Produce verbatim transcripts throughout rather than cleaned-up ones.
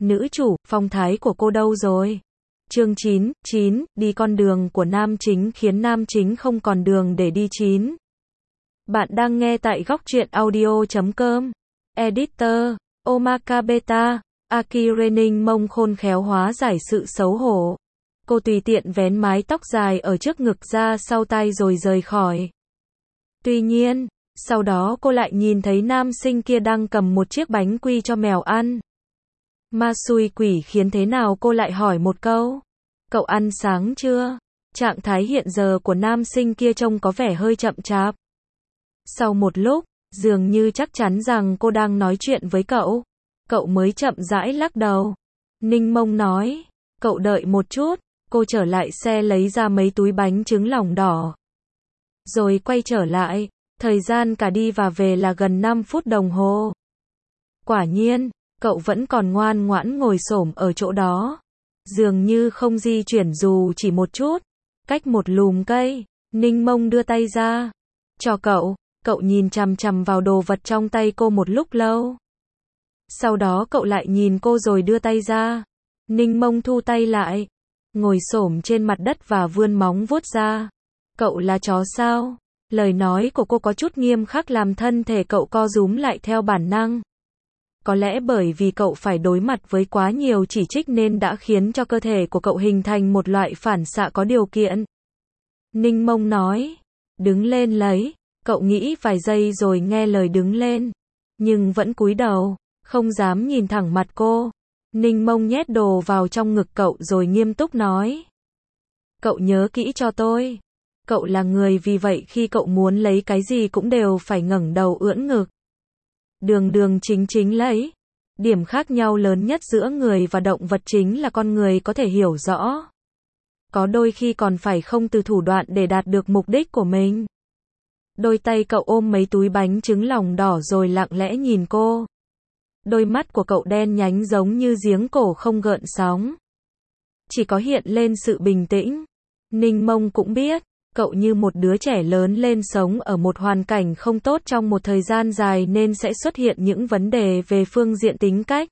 Nữ chủ, phong thái của cô đâu rồi? Chương chín, chín, đi con đường của nam chính khiến nam chính không còn đường để đi chín. Bạn đang nghe tại góc truyện audio chấm com. Editor, Omaka Beta, Aki Rening mông khôn khéo hóa giải sự xấu hổ. Cô tùy tiện vén mái tóc dài ở trước ngực ra sau tai rồi rời khỏi. Tuy nhiên, sau đó cô lại nhìn thấy nam sinh kia đang cầm một chiếc bánh quy cho mèo ăn. Ma xui quỷ khiến thế nào cô lại hỏi một câu. Cậu ăn sáng chưa? Trạng thái hiện giờ của nam sinh kia trông có vẻ hơi chậm chạp. Sau một lúc, dường như chắc chắn rằng cô đang nói chuyện với cậu. Cậu mới chậm rãi lắc đầu. Ninh Mông nói, cậu đợi một chút. Cô trở lại xe lấy ra mấy túi bánh trứng lòng đỏ. Rồi quay trở lại. Thời gian cả đi và về là gần năm phút đồng hồ. Quả nhiên, cậu vẫn còn ngoan ngoãn ngồi xổm ở chỗ đó. Dường như không di chuyển dù chỉ một chút. Cách một lùm cây, Ninh Mông đưa tay ra. Cho cậu, cậu nhìn chằm chằm vào đồ vật trong tay cô một lúc lâu. Sau đó cậu lại nhìn cô rồi đưa tay ra. Ninh Mông thu tay lại. Ngồi xổm trên mặt đất và vươn móng vuốt ra. Cậu là chó sao? Lời nói của cô có chút nghiêm khắc làm thân thể cậu co rúm lại theo bản năng. Có lẽ bởi vì cậu phải đối mặt với quá nhiều chỉ trích nên đã khiến cho cơ thể của cậu hình thành một loại phản xạ có điều kiện. Ninh Mông nói, đứng lên lấy. Cậu nghĩ vài giây rồi nghe lời đứng lên. Nhưng vẫn cúi đầu, không dám nhìn thẳng mặt cô. Ninh Mông nhét đồ vào trong ngực cậu rồi nghiêm túc nói. Cậu nhớ kỹ cho tôi. Cậu là người vì vậy khi cậu muốn lấy cái gì cũng đều phải ngẩng đầu ưỡn ngực. Đường đường chính chính lấy. Điểm khác nhau lớn nhất giữa người và động vật chính là con người có thể hiểu rõ. Có đôi khi còn phải không từ thủ đoạn để đạt được mục đích của mình. Đôi tay cậu ôm mấy túi bánh trứng lòng đỏ rồi lặng lẽ nhìn cô. Đôi mắt của cậu đen nhánh giống như giếng cổ không gợn sóng. Chỉ có hiện lên sự bình tĩnh. Ninh Mông cũng biết, cậu như một đứa trẻ lớn lên sống ở một hoàn cảnh không tốt trong một thời gian dài nên sẽ xuất hiện những vấn đề về phương diện tính cách.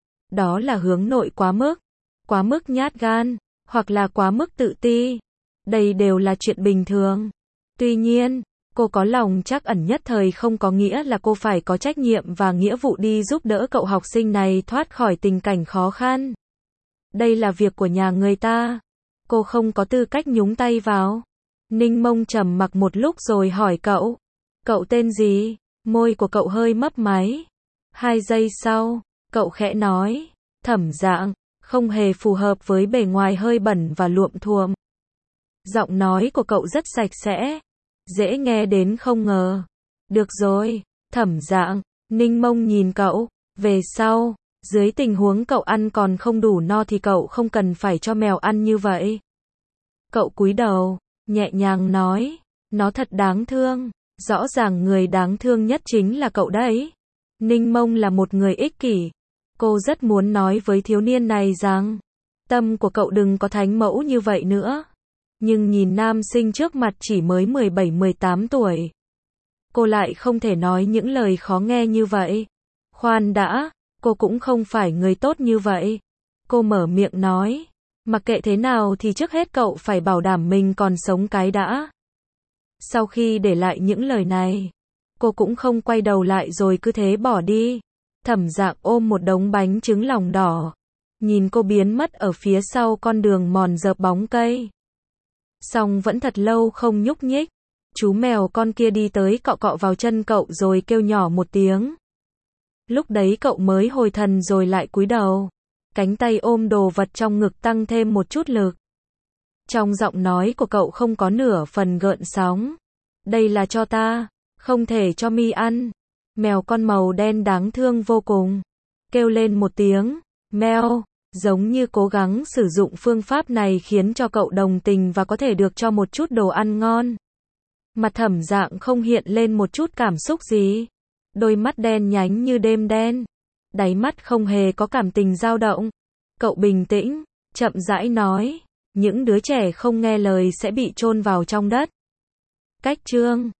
Đó là hướng nội quá mức, quá mức nhát gan, hoặc là quá mức tự ti. Đây đều là chuyện bình thường. Tuy nhiên, cô có lòng trắc ẩn nhất thời không có nghĩa là cô phải có trách nhiệm và nghĩa vụ đi giúp đỡ cậu học sinh này thoát khỏi tình cảnh khó khăn. Đây là việc của nhà người ta. Cô không có tư cách nhúng tay vào. Ninh Mông trầm mặc một lúc rồi hỏi cậu. Cậu tên gì? Môi của cậu hơi mấp máy. Hai giây sau, cậu khẽ nói. Thẩm Dạng, không hề phù hợp với bề ngoài hơi bẩn và luộm thuộm. Giọng nói của cậu rất sạch sẽ. Dễ nghe đến không ngờ. Được rồi, Thẩm Dạng. Ninh Mông nhìn cậu. Về sau, dưới tình huống cậu ăn còn không đủ no thì cậu không cần phải cho mèo ăn như vậy. Cậu cúi đầu, nhẹ nhàng nói. Nó thật đáng thương. Rõ ràng người đáng thương nhất chính là cậu đấy. Ninh Mông là một người ích kỷ. Cô rất muốn nói với thiếu niên này rằng, tâm của cậu đừng có thánh mẫu như vậy nữa. Nhưng nhìn nam sinh trước mặt chỉ mới mười bảy mười tám tuổi. Cô lại không thể nói những lời khó nghe như vậy. Khoan đã, cô cũng không phải người tốt như vậy. Cô mở miệng nói, mặc kệ thế nào thì trước hết cậu phải bảo đảm mình còn sống cái đã. Sau khi để lại những lời này, cô cũng không quay đầu lại rồi cứ thế bỏ đi. Thẩm Dạng ôm một đống bánh trứng lòng đỏ. Nhìn cô biến mất ở phía sau con đường mòn dợp bóng cây. Xong vẫn thật lâu không nhúc nhích. Chú mèo con kia đi tới cọ cọ vào chân cậu rồi kêu nhỏ một tiếng. Lúc đấy cậu mới hồi thần rồi lại cúi đầu. Cánh tay ôm đồ vật trong ngực tăng thêm một chút lực. Trong giọng nói của cậu không có nửa phần gợn sóng. Đây là cho ta, không thể cho mi ăn. Mèo con màu đen đáng thương vô cùng. Kêu lên một tiếng, meo, giống như cố gắng sử dụng phương pháp này khiến cho cậu đồng tình và có thể được cho một chút đồ ăn ngon. Mặt Thẩm Dạng không hiện lên một chút cảm xúc gì. Đôi mắt đen nhánh như đêm đen. Đáy mắt không hề có cảm tình dao động. Cậu bình tĩnh, chậm rãi nói, những đứa trẻ không nghe lời sẽ bị chôn vào trong đất. Cách chương